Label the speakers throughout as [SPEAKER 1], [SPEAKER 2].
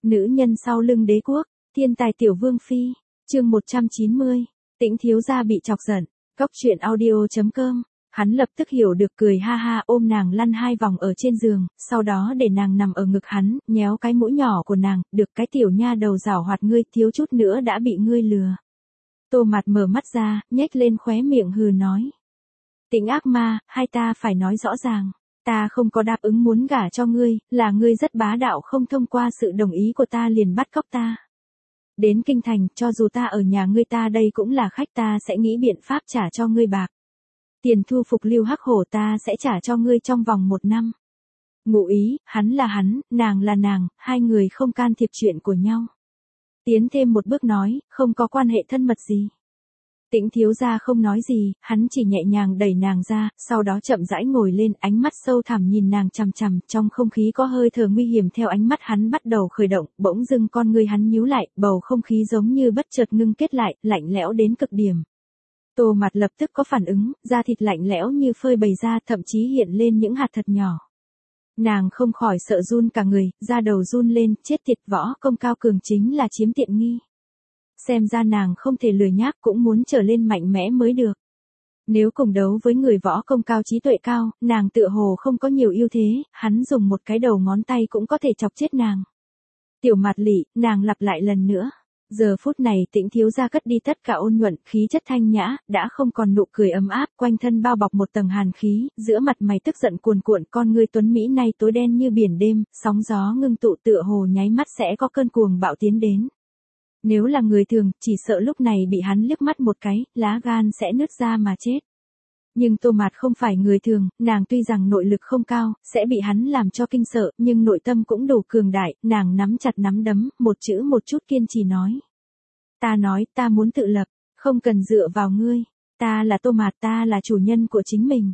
[SPEAKER 1] Nữ nhân sau lưng đế quốc, thiên tài tiểu vương phi, chương 190, Tĩnh thiếu gia bị chọc giận, Cóc truyện audio.com, hắn lập tức hiểu được cười ha ha ôm nàng lăn 2 vòng ở trên giường, sau đó để nàng nằm ở ngực hắn, nhéo cái mũi nhỏ của nàng, được cái tiểu nha đầu giảo hoạt ngươi thiếu chút nữa đã bị ngươi lừa. Tô Mạt mở mắt ra, nhếch lên khóe miệng hừ nói. Tĩnh ác ma, hai ta phải nói rõ ràng. Ta không có đáp ứng muốn gả cho ngươi, là ngươi rất bá đạo không thông qua sự đồng ý của ta liền bắt cóc ta. Đến kinh thành, cho dù ta ở nhà ngươi ta đây cũng là khách ta sẽ nghĩ biện pháp trả cho ngươi bạc. Tiền thu phục Lưu Hắc Hổ ta sẽ trả cho ngươi trong vòng 1 năm. Ngụ ý, hắn là hắn, nàng là nàng, hai người không can thiệp chuyện của nhau. Tiến thêm một bước nói, không có quan hệ thân mật gì. Tĩnh thiếu gia không nói gì, hắn chỉ nhẹ nhàng đẩy nàng ra, sau đó chậm rãi ngồi lên, ánh mắt sâu thẳm nhìn nàng chằm chằm, trong không khí có hơi thở nguy hiểm theo ánh mắt hắn bắt đầu khởi động, bỗng dưng con ngươi hắn nhíu lại, bầu không khí giống như bất chợt ngưng kết lại, lạnh lẽo đến cực điểm. Tô Mạt lập tức có phản ứng, da thịt lạnh lẽo như phơi bày ra, thậm chí hiện lên những hạt thật nhỏ. Nàng không khỏi sợ run cả người, da đầu run lên, chết tiệt, võ công cao cường chính là chiếm tiện nghi. Xem ra nàng không thể lười nhác cũng muốn trở lên mạnh mẽ mới được. Nếu cùng đấu với người võ công cao trí tuệ cao, nàng tựa hồ không có nhiều ưu thế, hắn dùng một cái đầu ngón tay cũng có thể chọc chết nàng. Tiểu Mạt Lị, nàng lặp lại lần nữa. Giờ phút này Tĩnh thiếu gia cất đi tất cả ôn nhuận, khí chất thanh nhã, đã không còn nụ cười ấm áp, quanh thân bao bọc một tầng hàn khí, giữa mặt mày tức giận cuồn cuộn, con ngươi tuấn mỹ nay tối đen như biển đêm, sóng gió ngưng tụ tựa hồ nháy mắt sẽ có cơn cuồng bạo tiến đến. Nếu là người thường, chỉ sợ lúc này bị hắn liếc mắt một cái, lá gan sẽ nứt ra mà chết. Nhưng Tô Mạt không phải người thường, nàng tuy rằng nội lực không cao, sẽ bị hắn làm cho kinh sợ, nhưng nội tâm cũng đủ cường đại, nàng nắm chặt nắm đấm, một chữ một chút kiên trì nói. Ta nói, ta muốn tự lập, không cần dựa vào ngươi, ta là Tô Mạt, ta là chủ nhân của chính mình.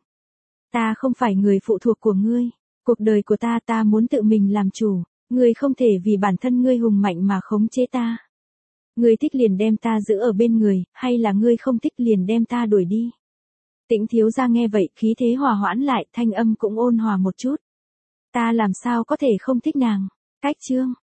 [SPEAKER 1] Ta không phải người phụ thuộc của ngươi, cuộc đời của ta ta muốn tự mình làm chủ, ngươi không thể vì bản thân ngươi hùng mạnh mà khống chế ta. Ngươi thích liền đem ta giữ ở bên người, hay là ngươi không thích liền đem ta đuổi đi. Tĩnh thiếu gia nghe vậy, khí thế hòa hoãn lại, thanh âm cũng ôn hòa một chút. Ta làm sao có thể không thích nàng. Cách chương